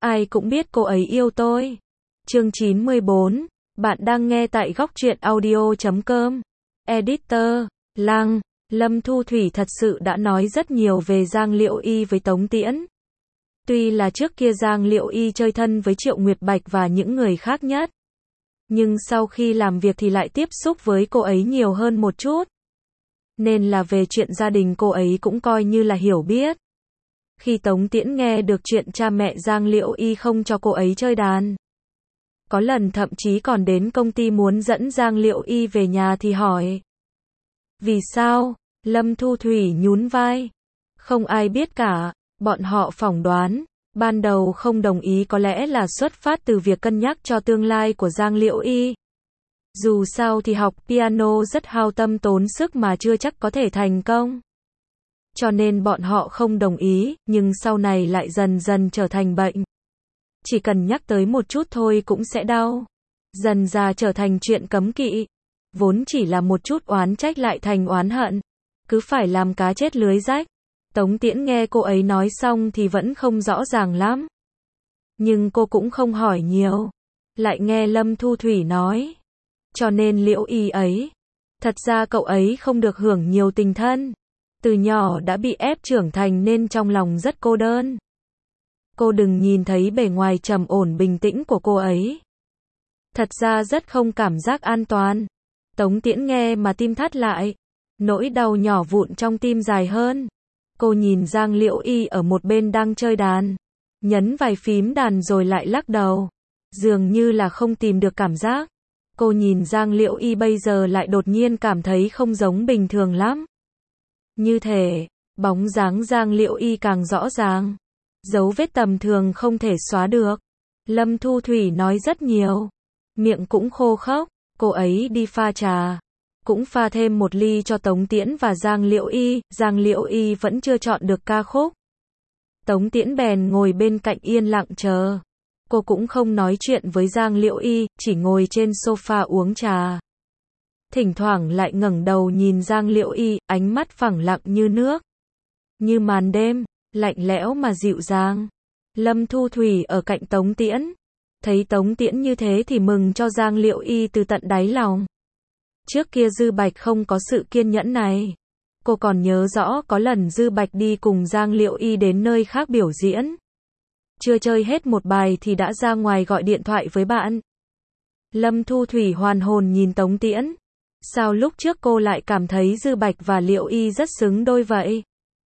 ai cũng biết cô ấy yêu tôi. Chương 94, bạn đang nghe tại góc truyện audio.com. Editor, Lăng, Lâm Thu Thủy thật sự đã nói rất nhiều về Giang Liệu Y với Tống Tiễn. Tuy là trước kia Giang Liệu Y chơi thân với Triệu Nguyệt Bạch và những người khác nhất, nhưng sau khi làm việc thì lại tiếp xúc với cô ấy nhiều hơn một chút. Nên là về chuyện gia đình cô ấy cũng coi như là hiểu biết. Khi Tống Tiễn nghe được chuyện cha mẹ Giang Liệu Y không cho cô ấy chơi đàn, có lần thậm chí còn đến công ty muốn dẫn Giang Liệu Y về nhà thì hỏi: vì sao? Lâm Thu Thủy nhún vai: không ai biết cả, bọn họ phỏng đoán, ban đầu không đồng ý có lẽ là xuất phát từ việc cân nhắc cho tương lai của Giang Liệu Y. Dù sao thì học piano rất hao tâm tốn sức mà chưa chắc có thể thành công. Cho nên bọn họ không đồng ý, nhưng sau này lại dần dần trở thành bệnh. Chỉ cần nhắc tới một chút thôi cũng sẽ đau. Dần dà trở thành chuyện cấm kỵ. Vốn chỉ là một chút oán trách lại thành oán hận. Cứ phải làm cá chết lưới rách. Tống Tiễn nghe cô ấy nói xong thì vẫn không rõ ràng lắm. Nhưng cô cũng không hỏi nhiều. Lại nghe Lâm Thu Thủy nói: cho nên Liễu Y ấy, thật ra cậu ấy không được hưởng nhiều tình thân. Từ nhỏ đã bị ép trưởng thành nên trong lòng rất cô đơn. Cô đừng nhìn thấy bề ngoài trầm ổn bình tĩnh của cô ấy. Thật ra rất không cảm giác an toàn. Tống Tiễn nghe mà tim thắt lại. Nỗi đau nhỏ vụn trong tim dài hơn. Cô nhìn Giang Liễu Y ở một bên đang chơi đàn. Nhấn vài phím đàn rồi lại lắc đầu. Dường như là không tìm được cảm giác. Cô nhìn Giang Liễu Y bây giờ lại đột nhiên cảm thấy không giống bình thường lắm. Như thể, bóng dáng Giang Liễu Y càng rõ ràng. Dấu vết tầm thường không thể xóa được. Lâm Thu Thủy nói rất nhiều. Miệng cũng khô khốc. Cô ấy đi pha trà. Cũng pha thêm một ly cho Tống Tiễn và Giang Liễu Y. Giang Liễu Y vẫn chưa chọn được ca khúc. Tống Tiễn bèn ngồi bên cạnh yên lặng chờ. Cô cũng không nói chuyện với Giang Liễu Y, chỉ ngồi trên sofa uống trà. Thỉnh thoảng lại ngẩng đầu nhìn Giang Liễu Y, ánh mắt phẳng lặng như nước. Như màn đêm, lạnh lẽo mà dịu dàng. Lâm Thu Thủy ở cạnh Tống Tiễn. Thấy Tống Tiễn như thế thì mừng cho Giang Liễu Y từ tận đáy lòng. Trước kia Dư Bạch không có sự kiên nhẫn này. Cô còn nhớ rõ có lần Dư Bạch đi cùng Giang Liễu Y đến nơi khác biểu diễn. Chưa chơi hết một bài thì đã ra ngoài gọi điện thoại với bạn. Lâm Thu Thủy hoàn hồn nhìn Tống Tiễn. Sao lúc trước cô lại cảm thấy Dư Bạch và Liễu Y rất xứng đôi vậy?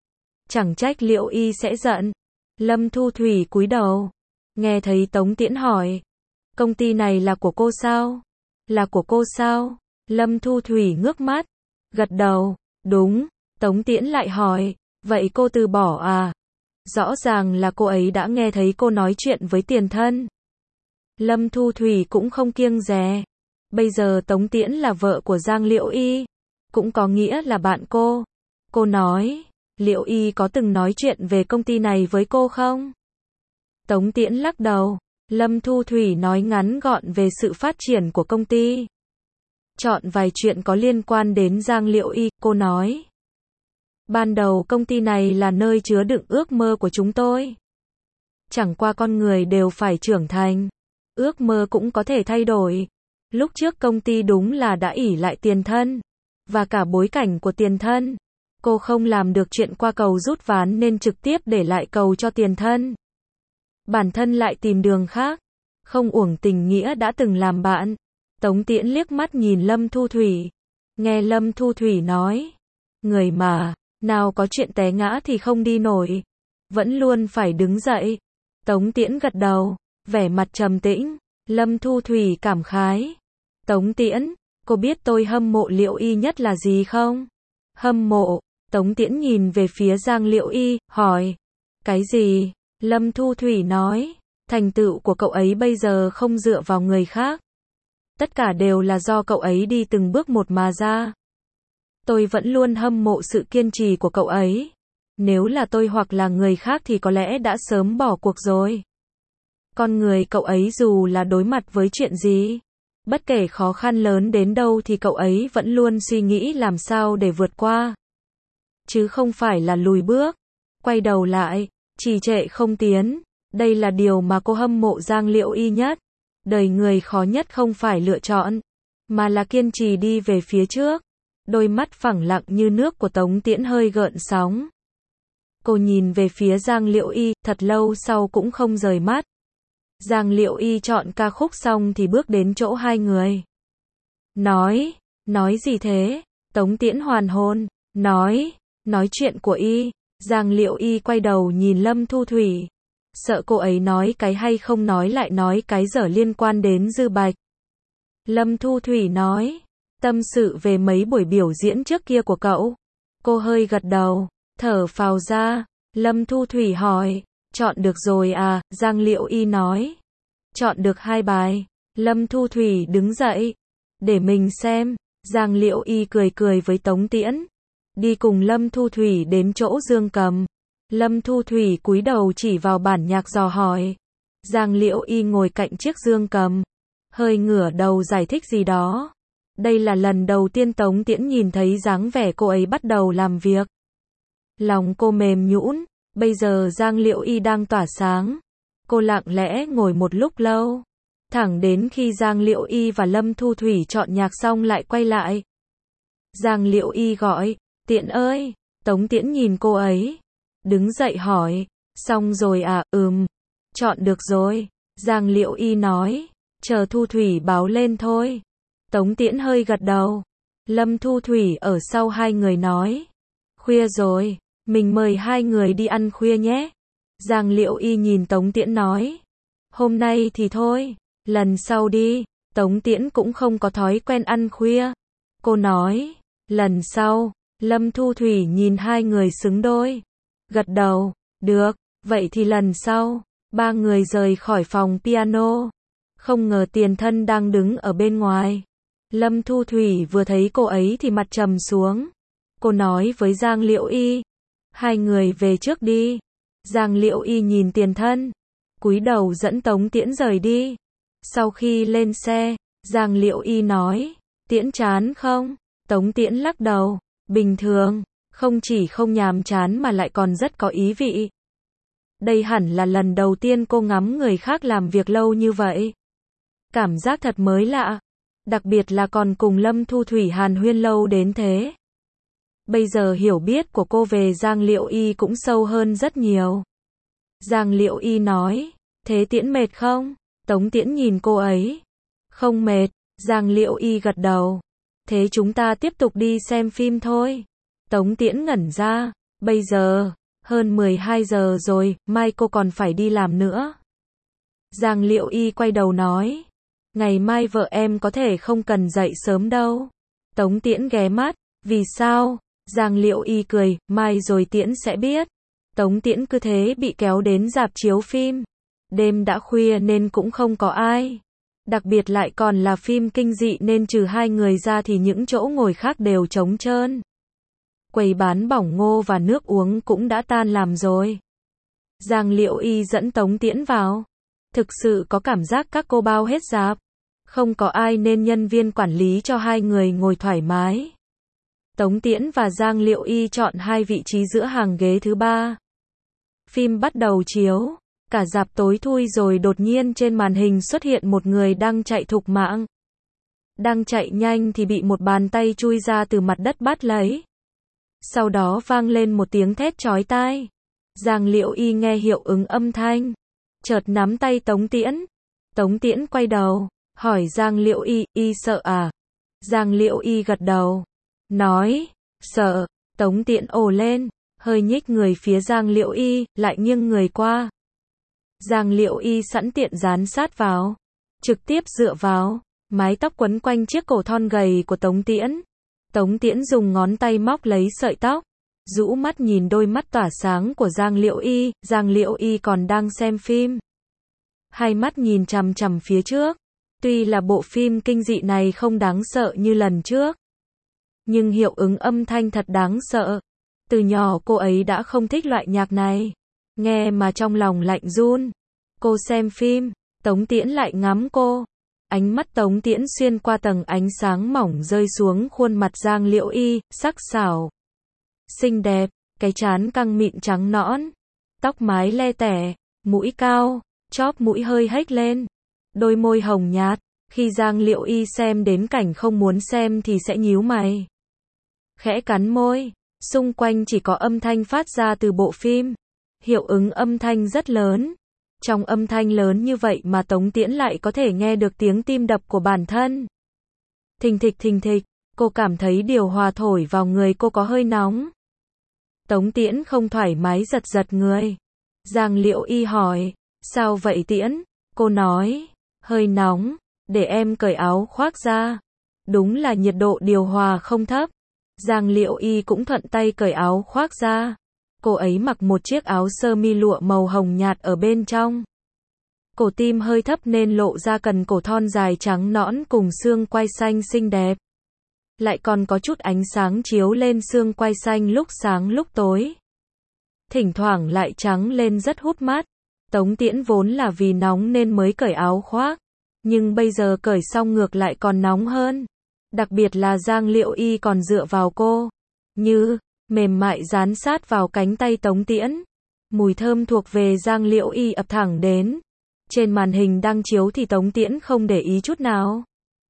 Chẳng trách Liễu Y sẽ giận. Lâm Thu Thủy cúi đầu. Nghe thấy Tống Tiễn hỏi: công ty này là của cô sao? Là của cô sao? Lâm Thu Thủy ngước mắt. Gật đầu. Đúng. Tống Tiễn lại hỏi: vậy cô từ bỏ à? Rõ ràng là cô ấy đã nghe thấy cô nói chuyện với tiền thân. Lâm Thu Thủy cũng không kiêng dè. Bây giờ Tống Tiễn là vợ của Giang Liễu Y. Cũng có nghĩa là bạn cô. Cô nói: Liễu Y có từng nói chuyện về công ty này với cô không? Tống Tiễn lắc đầu. Lâm Thu Thủy nói ngắn gọn về sự phát triển của công ty. Chọn vài chuyện có liên quan đến Giang Liễu Y, cô nói: ban đầu công ty này là nơi chứa đựng ước mơ của chúng tôi. Chẳng qua con người đều phải trưởng thành. Ước mơ cũng có thể thay đổi. Lúc trước công ty đúng là đã ỷ lại tiền thân. Và cả bối cảnh của tiền thân. Cô không làm được chuyện qua cầu rút ván nên trực tiếp để lại cầu cho tiền thân. Bản thân lại tìm đường khác. Không uổng tình nghĩa đã từng làm bạn. Tống Tiễn liếc mắt nhìn Lâm Thu Thủy. Nghe Lâm Thu Thủy nói: người mà, nào có chuyện té ngã thì không đi nổi. Vẫn luôn phải đứng dậy. Tống Tiễn gật đầu, vẻ mặt trầm tĩnh. Lâm Thu Thủy cảm khái: Tống Tiễn, cô biết tôi hâm mộ Liễu Y nhất là gì không? Hâm mộ? Tống Tiễn nhìn về phía Giang Liễu Y, hỏi: cái gì? Lâm Thu Thủy nói: thành tựu của cậu ấy bây giờ không dựa vào người khác. Tất cả đều là do cậu ấy đi từng bước một mà ra. Tôi vẫn luôn hâm mộ sự kiên trì của cậu ấy. Nếu là tôi hoặc là người khác thì có lẽ đã sớm bỏ cuộc rồi. Con người cậu ấy dù là đối mặt với chuyện gì, bất kể khó khăn lớn đến đâu thì cậu ấy vẫn luôn suy nghĩ làm sao để vượt qua. Chứ không phải là lùi bước, quay đầu lại, trì trệ không tiến. Đây là điều mà cô hâm mộ Giang Liễu Y nhất. Đời người khó nhất không phải lựa chọn, mà là kiên trì đi về phía trước. Đôi mắt phẳng lặng như nước của Tống Tiễn hơi gợn sóng. Cô nhìn về phía Giang Liễu Y, thật lâu sau cũng không rời mắt. Giang Liễu Y chọn ca khúc xong thì bước đến chỗ hai người. Nói gì thế? Tống Tiễn hoàn hồn, nói chuyện của Y. Giang Liễu Y quay đầu nhìn Lâm Thu Thủy. Sợ cô ấy nói cái hay không nói lại nói cái dở liên quan đến Dư Bạch. Lâm Thu Thủy nói, tâm sự về mấy buổi biểu diễn trước kia của cậu. Cô hơi gật đầu, thở phào ra. Lâm Thu Thủy hỏi, chọn được rồi à? Giang Liễu Y nói, chọn được 2 bài. Lâm Thu Thủy đứng dậy, để mình xem. Giang Liễu Y cười với Tống Tiễn, đi cùng Lâm Thu Thủy đến chỗ Dương Cầm. Lâm Thu Thủy cúi đầu chỉ vào bản nhạc dò hỏi. Giang Liễu Y ngồi cạnh chiếc Dương Cầm, hơi ngửa đầu giải thích gì đó. Đây là lần đầu tiên Tống Tiễn nhìn thấy dáng vẻ cô ấy bắt đầu làm việc. Lòng cô mềm nhũn, bây giờ Giang Liễu Y đang tỏa sáng. Cô lặng lẽ ngồi một lúc lâu, thẳng đến khi Giang Liễu Y và Lâm Thu Thủy chọn nhạc xong lại quay lại. Giang Liễu Y gọi, Tiễn ơi. Tống Tiễn nhìn cô ấy, đứng dậy hỏi, xong rồi à? Chọn được rồi. Giang Liễu Y nói, chờ Thu Thủy báo lên thôi. Tống Tiễn hơi gật đầu. Lâm Thu Thủy ở sau hai người nói, khuya rồi, mình mời hai người đi ăn khuya nhé. Giang Liễu Y nhìn Tống Tiễn nói, hôm nay thì thôi, lần sau đi. Tống Tiễn cũng không có thói quen ăn khuya. Cô nói, lần sau. Lâm Thu Thủy nhìn hai người xứng đôi, gật đầu, được, vậy thì lần sau. Ba người rời khỏi phòng piano. Không ngờ Tiền Thân đang đứng ở bên ngoài. Lâm Thu Thủy vừa thấy cô ấy thì mặt trầm xuống. Cô nói với Giang Liễu Y, hai người về trước đi. Giang Liễu Y nhìn Tiền Thân, cúi đầu dẫn Tống Tiễn rời đi. Sau khi lên xe, Giang Liễu Y nói, Tiễn chán không? Tống Tiễn lắc đầu, bình thường, không chỉ không nhàm chán mà lại còn rất có ý vị. Đây hẳn là lần đầu tiên cô ngắm người khác làm việc lâu như vậy. Cảm giác thật mới lạ, đặc biệt là còn cùng Lâm Thu Thủy hàn huyên lâu đến thế. Bây giờ hiểu biết của cô về Giang Liễu Y cũng sâu hơn rất nhiều. Giang Liễu Y nói, thế Tiễn mệt không? Tống Tiễn nhìn cô ấy, không mệt. Giang Liễu Y gật đầu, thế chúng ta tiếp tục đi xem phim thôi. Tống Tiễn ngẩn ra, bây giờ, hơn 12 giờ rồi, mai cô còn phải đi làm nữa. Giang Liễu Y quay đầu nói, ngày mai vợ em có thể không cần dậy sớm đâu. Tống Tiễn ghé mắt, vì sao? Giang Liễu Y cười, mai rồi Tiễn sẽ biết. Tống Tiễn cứ thế bị kéo đến rạp chiếu phim. Đêm đã khuya nên cũng không có ai. Đặc biệt lại còn là phim kinh dị nên trừ hai người ra thì những chỗ ngồi khác đều trống trơn. Quầy bán bỏng ngô và nước uống cũng đã tan làm rồi. Giang Liễu Y dẫn Tống Tiễn vào. Thực sự có cảm giác các cô bao hết rạp. Không có ai nên nhân viên quản lý cho hai người ngồi thoải mái. Tống Tiễn và Giang Liễu Y chọn hai vị trí giữa hàng ghế thứ ba. Phim bắt đầu chiếu. Cả rạp tối thui rồi đột nhiên trên màn hình xuất hiện một người đang chạy thục mạng. Đang chạy nhanh thì bị một bàn tay chui ra từ mặt đất bắt lấy. Sau đó vang lên một tiếng thét chói tai. Giang Liễu Y nghe hiệu ứng âm thanh, chợt nắm tay Tống Tiễn. Tống Tiễn quay đầu, hỏi Giang Liễu Y, Y sợ à? Giang Liễu Y gật đầu, nói, sợ. Tống Tiễn ồ lên, hơi nhích người phía Giang Liễu Y, lại nghiêng người qua. Giang Liễu Y sẵn tiện dán sát vào, trực tiếp dựa vào, mái tóc quấn quanh chiếc cổ thon gầy của Tống Tiễn. Tống Tiễn dùng ngón tay móc lấy sợi tóc, rũ mắt nhìn đôi mắt tỏa sáng của Giang Liễu Y. Giang Liễu Y còn đang xem phim, hai mắt nhìn chằm chằm phía trước. Tuy là bộ phim kinh dị này không đáng sợ như lần trước, nhưng hiệu ứng âm thanh thật đáng sợ. Từ nhỏ cô ấy đã không thích loại nhạc này, nghe mà trong lòng lạnh run. Cô xem phim, Tống Tiễn lại ngắm cô. Ánh mắt Tống Tiễn xuyên qua tầng ánh sáng mỏng rơi xuống khuôn mặt Giang Liễu Y, sắc sảo, xinh đẹp, cái trán căng mịn trắng nõn, tóc mái le tẻ, mũi cao, chóp mũi hơi hếch lên, đôi môi hồng nhạt. Khi Giang Liễu Y xem đến cảnh không muốn xem thì sẽ nhíu mày, khẽ cắn môi. Xung quanh chỉ có âm thanh phát ra từ bộ phim, hiệu ứng âm thanh rất lớn. Trong âm thanh lớn như vậy mà Tống Tiễn lại có thể nghe được tiếng tim đập của bản thân. Thình thịch, cô cảm thấy điều hòa thổi vào người cô có hơi nóng. Tống Tiễn không thoải mái giật người. Giang Liễu Y hỏi, sao vậy Tiễn? Cô nói, hơi nóng, để em cởi áo khoác ra. Đúng là nhiệt độ điều hòa không thấp. Giang Liễu Y cũng thuận tay cởi áo khoác ra. Cô ấy mặc một chiếc áo sơ mi lụa màu hồng nhạt ở bên trong. Cổ tim hơi thấp nên lộ ra cần cổ thon dài trắng nõn cùng xương quai xanh xinh đẹp. Lại còn có chút ánh sáng chiếu lên xương quai xanh lúc sáng lúc tối. Thỉnh thoảng lại trắng lên rất hút mắt. Tống Tiễn vốn là vì nóng nên mới cởi áo khoác. Nhưng bây giờ cởi xong ngược lại còn nóng hơn. Đặc biệt là Giang Liễu Y còn dựa vào cô. Như mềm mại dán sát vào cánh tay Tống Tiễn. Mùi thơm thuộc về Giang Liễu Y ập thẳng đến. Trên màn hình đang chiếu thì Tống Tiễn không để ý chút nào.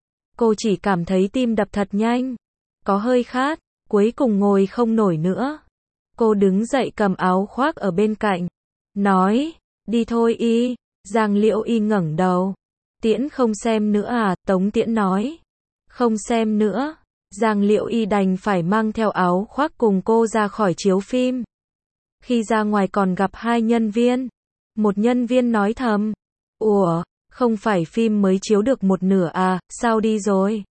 Cô chỉ cảm thấy tim đập thật nhanh. Có hơi khát, cuối cùng ngồi không nổi nữa. Cô đứng dậy cầm áo khoác ở bên cạnh. Nói, đi thôi Y. Giang Liễu Y ngẩng đầu. Tiễn không xem nữa à? Tống Tiễn nói. Không xem nữa. Giang Liễu Y đành phải mang theo áo khoác cùng cô ra khỏi chiếu phim. Khi ra ngoài còn gặp hai nhân viên. Một nhân viên nói thầm. Ủa, không phải phim mới chiếu được một nửa à, sao đi rồi?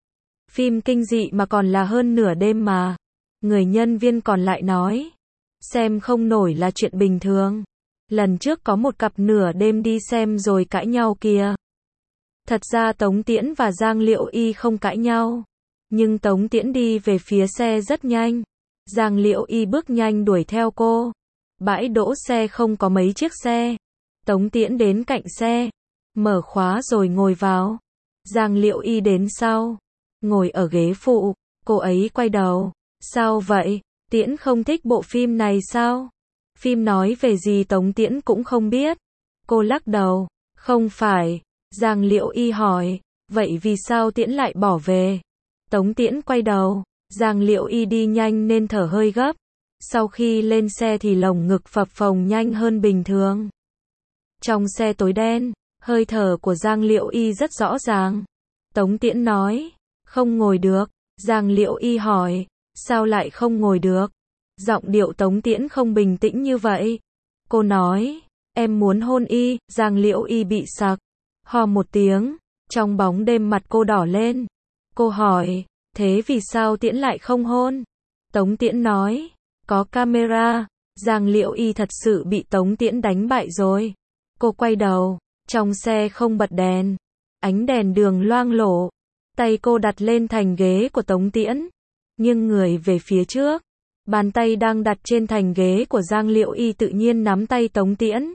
Phim kinh dị mà còn là hơn nửa đêm mà. Người nhân viên còn lại nói. Xem không nổi là chuyện bình thường. Lần trước có một cặp nửa đêm đi xem rồi cãi nhau kìa. Thật ra Tống Tiễn và Giang Liễu Y không cãi nhau. Nhưng Tống Tiễn đi về phía xe rất nhanh. Giang Liễu Y bước nhanh đuổi theo cô. Bãi đỗ xe không có mấy chiếc xe. Tống Tiễn đến cạnh xe. Mở khóa rồi ngồi vào. Giang Liễu Y đến sau. Ngồi ở ghế phụ. Cô ấy quay đầu. Sao vậy? Tiễn không thích bộ phim này sao? Phim nói về gì Tống Tiễn cũng không biết. Cô lắc đầu. Không phải. Giang Liễu Y hỏi. Vậy vì sao Tiễn lại bỏ về? Tống Tiễn quay đầu. Giang Liễu Y đi nhanh nên thở hơi gấp. Sau khi lên xe thì lồng ngực phập phồng nhanh hơn bình thường. Trong xe tối đen, hơi thở của Giang Liễu Y rất rõ ràng. Tống Tiễn nói. Không ngồi được. Giang Liễu Y hỏi. Sao lại không ngồi được? Giọng điệu Tống Tiễn không bình tĩnh như vậy. Cô nói. Em muốn hôn Y. Giang Liễu Y bị sặc. Ho một tiếng. Trong bóng đêm mặt cô đỏ lên. Cô hỏi. Thế vì sao Tiễn lại không hôn? Tống Tiễn nói. Có camera. Giang Liễu Y thật sự bị Tống Tiễn đánh bại rồi. Cô quay đầu. Trong xe không bật đèn. Ánh đèn đường loang lổ. Tay cô đặt lên thành ghế của Tống Tiễn. Nghiêng người về phía trước. Bàn tay đang đặt trên thành ghế của Giang Liễu Y tự nhiên nắm tay Tống Tiễn.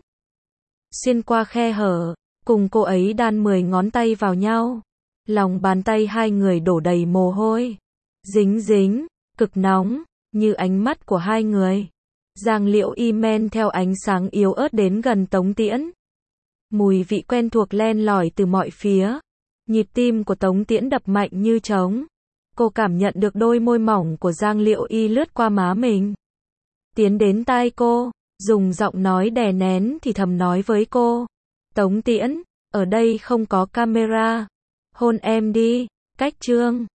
Xuyên qua khe hở. Cùng cô ấy đan 10 ngón tay vào nhau. Lòng bàn tay hai người đổ đầy mồ hôi. Dính dính. Cực nóng. Như ánh mắt của hai người. Giang Liễu Y men theo ánh sáng yếu ớt đến gần Tống Tiễn. Mùi vị quen thuộc len lỏi từ mọi phía. Nhịp tim của Tống Tiễn đập mạnh như trống. Cô cảm nhận được đôi môi mỏng của Giang Liễu Y lướt qua má mình. Tiến đến tai cô, dùng giọng nói đè nén thì thầm nói với cô. Tống Tiễn, ở đây không có camera. Hôn em đi. Cách chương